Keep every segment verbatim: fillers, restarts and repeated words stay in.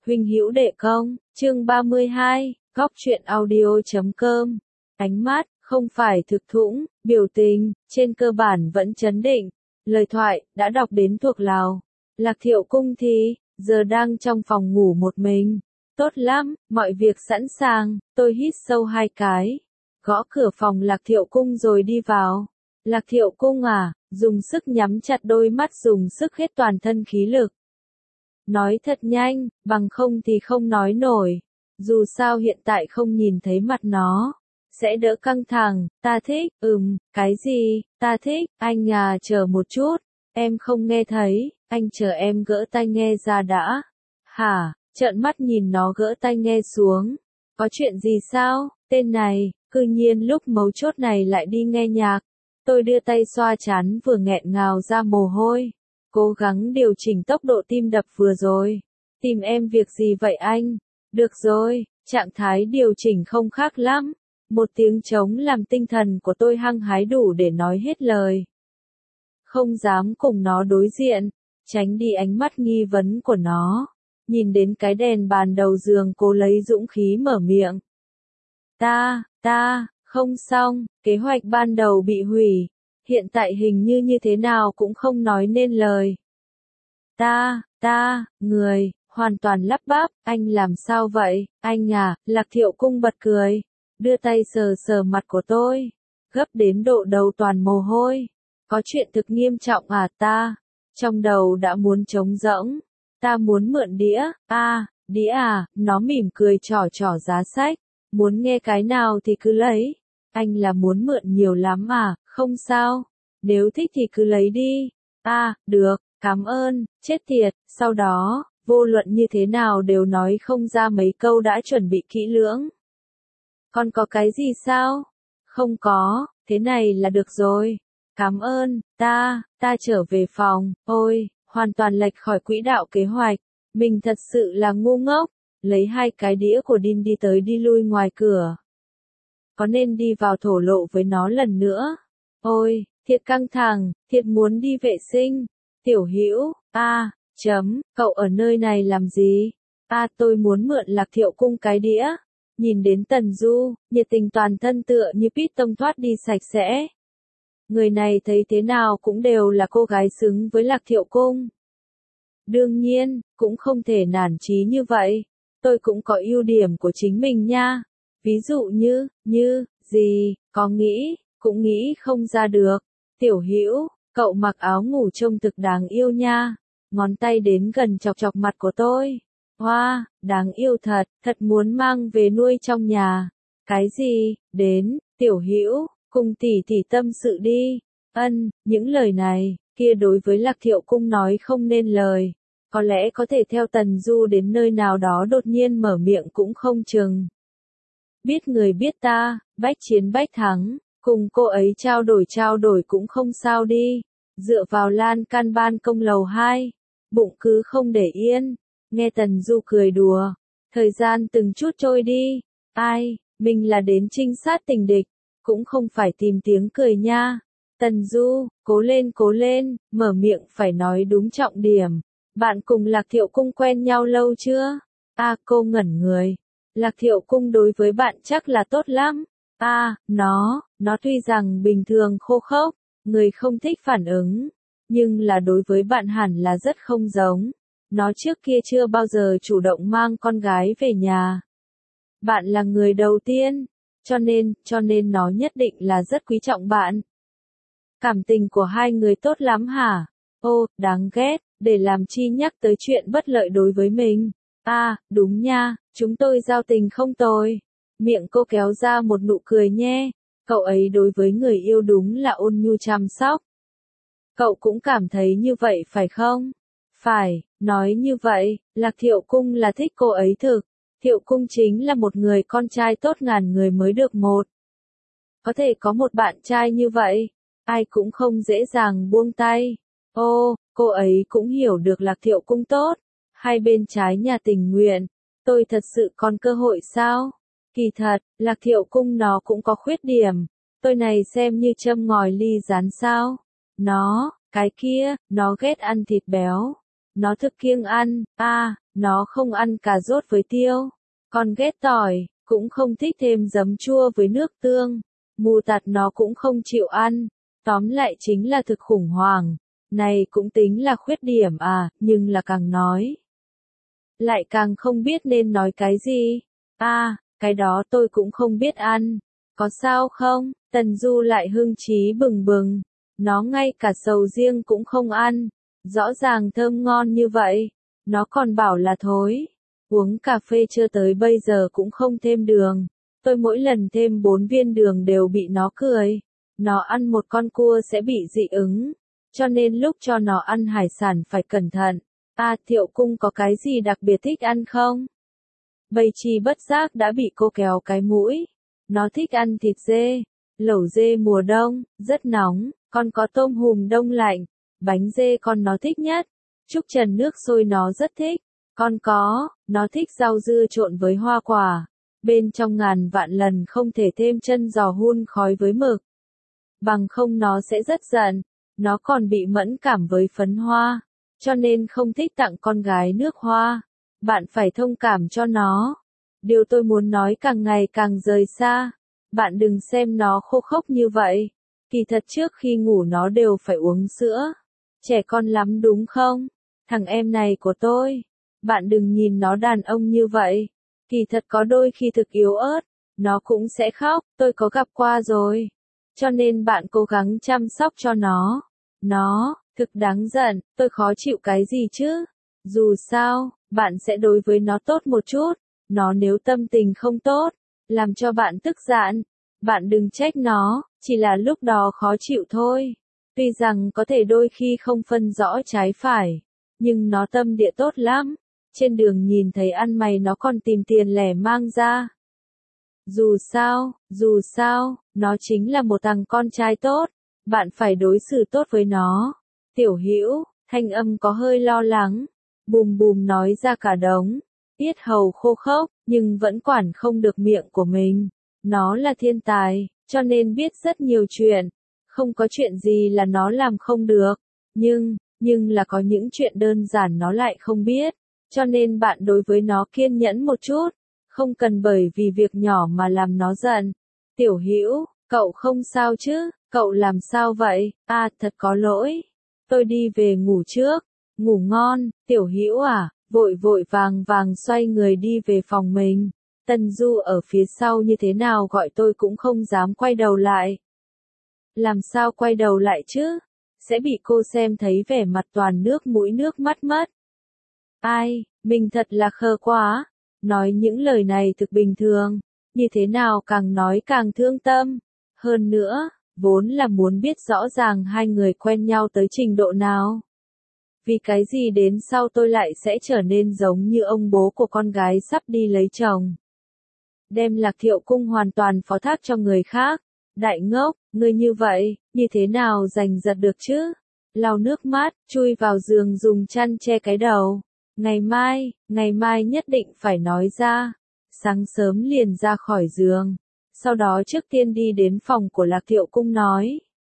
Huynh hữu đệ công, chương ba mươi hai, góc truyện audio.com. Ánh mắt, không phải thực thũng, biểu tình, trên cơ bản vẫn chấn định. Lời thoại, đã đọc đến thuộc lòng. Lạc Thiệu Cung thì, giờ đang trong phòng ngủ một mình. Tốt lắm, mọi việc sẵn sàng, tôi hít sâu hai cái. Gõ cửa phòng Lạc Thiệu Cung rồi đi vào. Lạc Thiệu Cung à, dùng sức nhắm chặt đôi mắt, dùng sức hết toàn thân khí lực. Nói thật nhanh, bằng không thì không nói nổi. Dù sao hiện tại không nhìn thấy mặt nó, sẽ đỡ căng thẳng. Ta thích, ừm, cái gì, ta thích, anh à chờ một chút, em không nghe thấy, anh chờ em gỡ tai nghe ra đã. Hả, trợn mắt nhìn nó gỡ tai nghe xuống. Có chuyện gì sao, tên này, cư nhiên lúc mấu chốt này lại đi nghe nhạc. Tôi đưa tay xoa trán vừa nghẹn ngào ra mồ hôi. Cố gắng điều chỉnh tốc độ tim đập vừa rồi. Tìm em việc gì vậy anh? Được rồi, trạng thái điều chỉnh không khác lắm. Một tiếng trống làm tinh thần của tôi hăng hái đủ để nói hết lời. Không dám cùng nó đối diện, tránh đi ánh mắt nghi vấn của nó. Nhìn đến cái đèn bàn đầu giường, cố lấy dũng khí mở miệng. Ta, ta, không xong, kế hoạch ban đầu bị hủy. Hiện tại hình như như thế nào cũng không nói nên lời. Ta, ta, người, hoàn toàn lắp bắp, anh làm sao vậy, anh à, Lạc Thiệu Cung bật cười, đưa tay sờ sờ mặt của tôi, gấp đến độ đầu toàn mồ hôi. Có chuyện thực nghiêm trọng à ta, trong đầu đã muốn trống rỗng, ta muốn mượn đĩa, a, à, đĩa à, nó mỉm cười trỏ trỏ giá sách, muốn nghe cái nào thì cứ lấy. Anh là muốn mượn nhiều lắm à, không sao, nếu thích thì cứ lấy đi. À, được, cảm ơn, chết tiệt, sau đó, vô luận như thế nào đều nói không ra mấy câu đã chuẩn bị kỹ lưỡng. Còn có cái gì sao? Không có, thế này là được rồi. Cảm ơn, ta, ta trở về phòng, ôi, hoàn toàn lệch khỏi quỹ đạo kế hoạch. Mình thật sự là ngu ngốc, lấy hai cái đĩa của Đin đi tới đi lui ngoài cửa. Có nên đi vào thổ lộ với nó lần nữa? Ôi, thiệt căng thẳng, thiệt muốn đi vệ sinh. Tiểu Hữu, a, chấm, cậu ở nơi này làm gì? A, tôi muốn mượn Lạc Thiệu Cung cái đĩa. Nhìn đến Tần Du, nhiệt tình toàn thân tựa như pít tông thoát đi sạch sẽ. Người này thấy thế nào cũng đều là cô gái xứng với Lạc Thiệu Cung. Đương nhiên, cũng không thể nản chí như vậy. Tôi cũng có ưu điểm của chính mình nha. Ví dụ như, như, gì, có nghĩ, cũng nghĩ không ra được. Tiểu Hữu, cậu mặc áo ngủ trông thực đáng yêu nha. Ngón tay đến gần chọc chọc mặt của tôi. Hoa, wow, đáng yêu thật, thật muốn mang về nuôi trong nhà. Cái gì, đến, Tiểu Hữu, cùng tỷ tỷ tâm sự đi. Ân, những lời này, kia đối với Lạc Thiệu Cung nói không nên lời. Có lẽ có thể theo Tần Du đến nơi nào đó đột nhiên mở miệng cũng không chừng. Biết người biết ta, bách chiến bách thắng, cùng cô ấy trao đổi trao đổi cũng không sao đi. Dựa vào lan can ban công lầu hai, bụng cứ không để yên. Nghe Tần Du cười đùa, thời gian từng chút trôi đi. Ai, mình là đến trinh sát tình địch, cũng không phải tìm tiếng cười nha. Tần Du, cố lên cố lên, mở miệng phải nói đúng trọng điểm. Bạn cùng Lạc Thiệu Cung quen nhau lâu chưa? A, à, cô ngẩn người. Lạc Thiệu Cung đối với bạn chắc là tốt lắm. A, à, nó, nó tuy rằng bình thường khô khốc, người không thích phản ứng, nhưng là đối với bạn hẳn là rất không giống. Nó trước kia chưa bao giờ chủ động mang con gái về nhà. Bạn là người đầu tiên, cho nên, cho nên nó nhất định là rất quý trọng bạn. Cảm tình của hai người tốt lắm hả? Ô, đáng ghét, để làm chi nhắc tới chuyện bất lợi đối với mình. À, đúng nha, chúng tôi giao tình không tồi. Miệng cô kéo ra một nụ cười nhé. Cậu ấy đối với người yêu đúng là ôn nhu chăm sóc. Cậu cũng cảm thấy như vậy phải không? Phải, nói như vậy, Lạc Thiệu Cung là thích cô ấy thực. Thiệu Cung chính là một người con trai tốt ngàn người mới được một. Có thể có một bạn trai như vậy, ai cũng không dễ dàng buông tay. Ô, cô ấy cũng hiểu được Lạc Thiệu Cung tốt. Hai bên trái nhà tình nguyện. Tôi thật sự còn cơ hội sao? Kỳ thật, Lạc Thiệu Cung nó cũng có khuyết điểm. Tôi này xem như châm ngòi ly rán sao? Nó, cái kia, nó ghét ăn thịt béo. Nó thực kiêng ăn, a, à, nó không ăn cà rốt với tiêu, còn ghét tỏi, cũng không thích thêm giấm chua với nước tương. Mù tạt nó cũng không chịu ăn. Tóm lại chính là thực khủng hoảng. Này cũng tính là khuyết điểm à, nhưng là càng nói lại càng không biết nên nói cái gì. A, à, cái đó tôi cũng không biết ăn. Có sao không? Tần Du lại hưng trí bừng bừng. Nó ngay cả sầu riêng cũng không ăn. Rõ ràng thơm ngon như vậy. Nó còn bảo là thối. Uống cà phê chưa tới bây giờ cũng không thêm đường. Tôi mỗi lần thêm bốn viên đường đều bị nó cười. Nó ăn một con cua sẽ bị dị ứng. Cho nên lúc cho nó ăn hải sản phải cẩn thận. À, Thiệu Cung có cái gì đặc biệt thích ăn không? Bầy Trì bất giác đã bị cô kéo cái mũi. Nó thích ăn thịt dê, lẩu dê mùa đông, rất nóng, còn có tôm hùm đông lạnh, bánh dê con nó thích nhất. Trúc Trần nước sôi nó rất thích. Còn có, nó thích rau dưa trộn với hoa quả. Bên trong ngàn vạn lần không thể thêm chân giò hun khói với mực. Bằng không nó sẽ rất giận. Nó còn bị mẫn cảm với phấn hoa. Cho nên không thích tặng con gái nước hoa. Bạn phải thông cảm cho nó. Điều tôi muốn nói càng ngày càng rời xa. Bạn đừng xem nó khô khốc như vậy. Kỳ thật trước khi ngủ nó đều phải uống sữa. Trẻ con lắm đúng không? Thằng em này của tôi. Bạn đừng nhìn nó đàn ông như vậy. Kỳ thật có đôi khi thực yếu ớt. Nó cũng sẽ khóc. Tôi có gặp qua rồi. Cho nên bạn cố gắng chăm sóc cho nó. Nó, thực đáng giận. Tôi khó chịu cái gì chứ? Dù sao, bạn sẽ đối với nó tốt một chút. Nó nếu tâm tình không tốt, làm cho bạn tức giận, bạn đừng trách nó, chỉ là lúc đó khó chịu thôi. Tuy rằng có thể đôi khi không phân rõ trái phải, nhưng nó tâm địa tốt lắm. Trên đường nhìn thấy ăn mày nó còn tìm tiền lẻ mang ra. Dù sao, dù sao, nó chính là một thằng con trai tốt, bạn phải đối xử tốt với nó. Tiểu Hữu, thanh âm có hơi lo lắng, bùm bùm nói ra cả đống. Yết hầu khô khốc, nhưng vẫn quản không được miệng của mình. Nó là thiên tài, cho nên biết rất nhiều chuyện. Không có chuyện gì là nó làm không được. Nhưng, nhưng là có những chuyện đơn giản nó lại không biết. Cho nên bạn đối với nó kiên nhẫn một chút. Không cần bởi vì việc nhỏ mà làm nó giận. Tiểu Hữu, cậu không sao chứ? Cậu làm sao vậy? À, thật có lỗi. Tôi đi về ngủ trước. Ngủ ngon, Tiểu Hữu à? Vội vội vàng vàng xoay người đi về phòng mình. Tần Du ở phía sau như thế nào gọi tôi cũng không dám quay đầu lại. Làm sao quay đầu lại chứ? Sẽ bị cô xem thấy vẻ mặt toàn nước mũi nước mắt mất. Ai, mình thật là khờ quá. Nói những lời này thực bình thường. Như thế nào càng nói càng thương tâm. Hơn nữa, vốn là muốn biết rõ ràng hai người quen nhau tới trình độ nào. Vì cái gì đến sau tôi lại sẽ trở nên giống như ông bố của con gái sắp đi lấy chồng. Đem Lạc Thiệu Cung hoàn toàn phó thác cho người khác. Đại ngốc, người như vậy, như thế nào giành giật được chứ? Lau nước mắt, chui vào giường dùng chăn che cái đầu. Ngày mai, ngày mai nhất định phải nói ra. Sáng sớm liền ra khỏi giường. Sau đó trước tiên đi đến phòng của Lạc Thiệu Cung nói.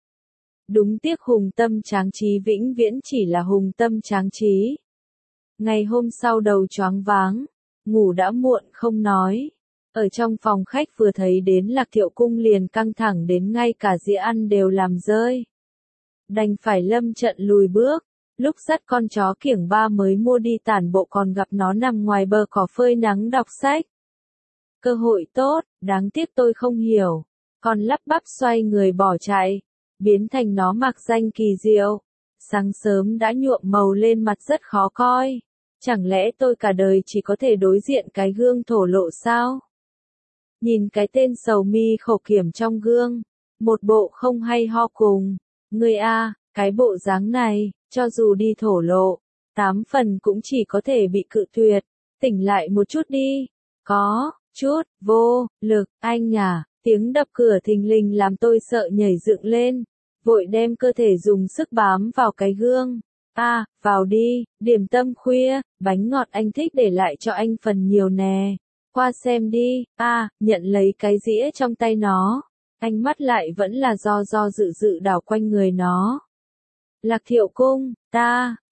Đúng tiếc hùng tâm tráng trí vĩnh viễn chỉ là hùng tâm tráng trí. Ngày hôm sau đầu choáng váng, ngủ đã muộn không nói. Ở trong phòng khách vừa thấy đến Lạc Thiệu Cung liền căng thẳng đến ngay cả dĩa ăn đều làm rơi. Đành phải lâm trận lùi bước, lúc dắt con chó kiểng ba mới mua đi tản bộ còn gặp nó nằm ngoài bờ cỏ phơi nắng đọc sách. Cơ hội tốt, đáng tiếc tôi không hiểu. Còn lắp bắp xoay người bỏ chạy. Biến thành nó mặc danh kỳ diệu. Sáng sớm đã nhuộm màu lên mặt rất khó coi. Chẳng lẽ tôi cả đời chỉ có thể đối diện cái gương thổ lộ sao? Nhìn cái tên sầu mi khổ kiểm trong gương. Một bộ không hay ho cùng. Người a, cái bộ dáng này, cho dù đi thổ lộ, tám phần cũng chỉ có thể bị cự tuyệt. Tỉnh lại một chút đi. Có, chút, vô, lực, anh à. Tiếng đập cửa thình lình làm tôi sợ nhảy dựng lên, vội đem cơ thể dùng sức bám vào cái gương. A, à, vào đi, điểm tâm khuya, bánh ngọt anh thích để lại cho anh phần nhiều nè. Qua xem đi. A, à, nhận lấy cái dĩa trong tay nó. Ánh mắt lại vẫn là do do dự dự đảo quanh người nó. Lạc Thiệu Cung, ta,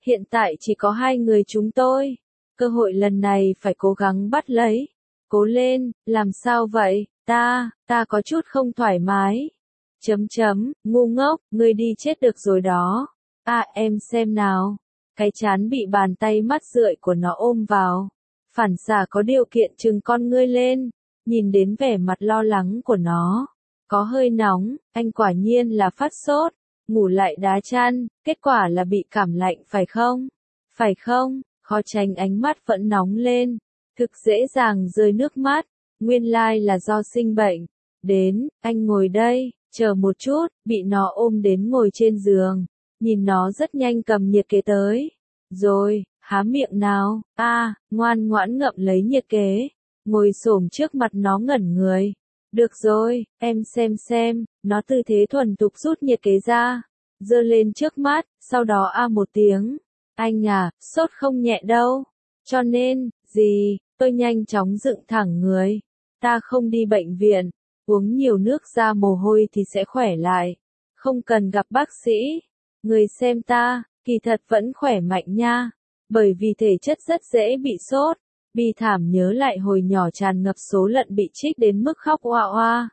Hiện tại chỉ có hai người chúng tôi. Cơ hội lần này phải cố gắng bắt lấy. Cố lên, làm sao vậy? Ta, ta có chút không thoải mái. Chấm chấm, ngu ngốc, ngươi đi chết được rồi đó. À em xem nào. Cái chán bị bàn tay mắt rượi của nó ôm vào. Phản xạ có điều kiện trừng con ngươi lên. Nhìn đến vẻ mặt lo lắng của nó. Có hơi nóng, anh quả nhiên là phát sốt. Ngủ lại đá chăn, kết quả là bị cảm lạnh phải không? Phải không? Khó tránh ánh mắt vẫn nóng lên. Thực dễ dàng rơi nước mắt. Nguyên lai là do sinh bệnh. Đến, anh ngồi đây, chờ một chút, bị nó ôm đến ngồi trên giường. Nhìn nó rất nhanh cầm nhiệt kế tới. Rồi, há miệng nào, a à, ngoan ngoãn ngậm lấy nhiệt kế. Ngồi xổm trước mặt nó ngẩn người. Được rồi, em xem xem, nó tư thế thuần thục rút nhiệt kế ra. Giơ lên trước mắt, sau đó a một tiếng. Anh à, sốt không nhẹ đâu. Cho nên, gì, tôi nhanh chóng dựng thẳng người. Ta không đi bệnh viện, uống nhiều nước ra mồ hôi thì sẽ khỏe lại. Không cần gặp bác sĩ. Người xem ta, kỳ thật vẫn khỏe mạnh nha. Bởi vì thể chất rất dễ bị sốt. Bi thảm nhớ lại hồi nhỏ tràn ngập số lận bị trích đến mức khóc oa oa.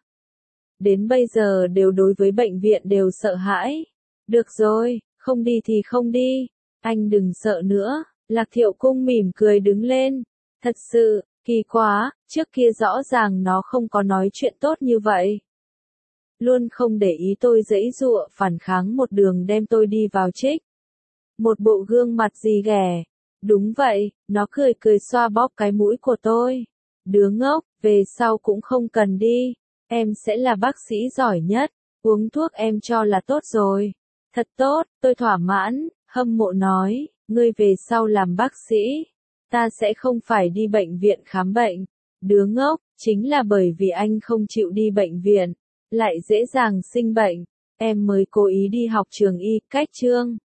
Đến bây giờ đều đối với bệnh viện đều sợ hãi. Được rồi, không đi thì không đi. Anh đừng sợ nữa. Lạc Thiệu Cung mỉm cười đứng lên. Thật sự, kỳ quá, trước kia rõ ràng nó không có nói chuyện tốt như vậy. Luôn không để ý tôi giãy giụa phản kháng một đường đem tôi đi vào trích. Một bộ gương mặt gì ghẻ. Đúng vậy, nó cười cười xoa bóp cái mũi của tôi. Đứa ngốc, về sau cũng không cần đi. Em sẽ là bác sĩ giỏi nhất. Uống thuốc em cho là tốt rồi. Thật tốt, tôi thỏa mãn, hâm mộ nói. Ngươi về sau làm bác sĩ. Ta sẽ không phải đi bệnh viện khám bệnh. Đứa ngốc, chính là bởi vì anh không chịu đi bệnh viện. Lại dễ dàng sinh bệnh. Em mới cố ý đi học trường y, cách chương.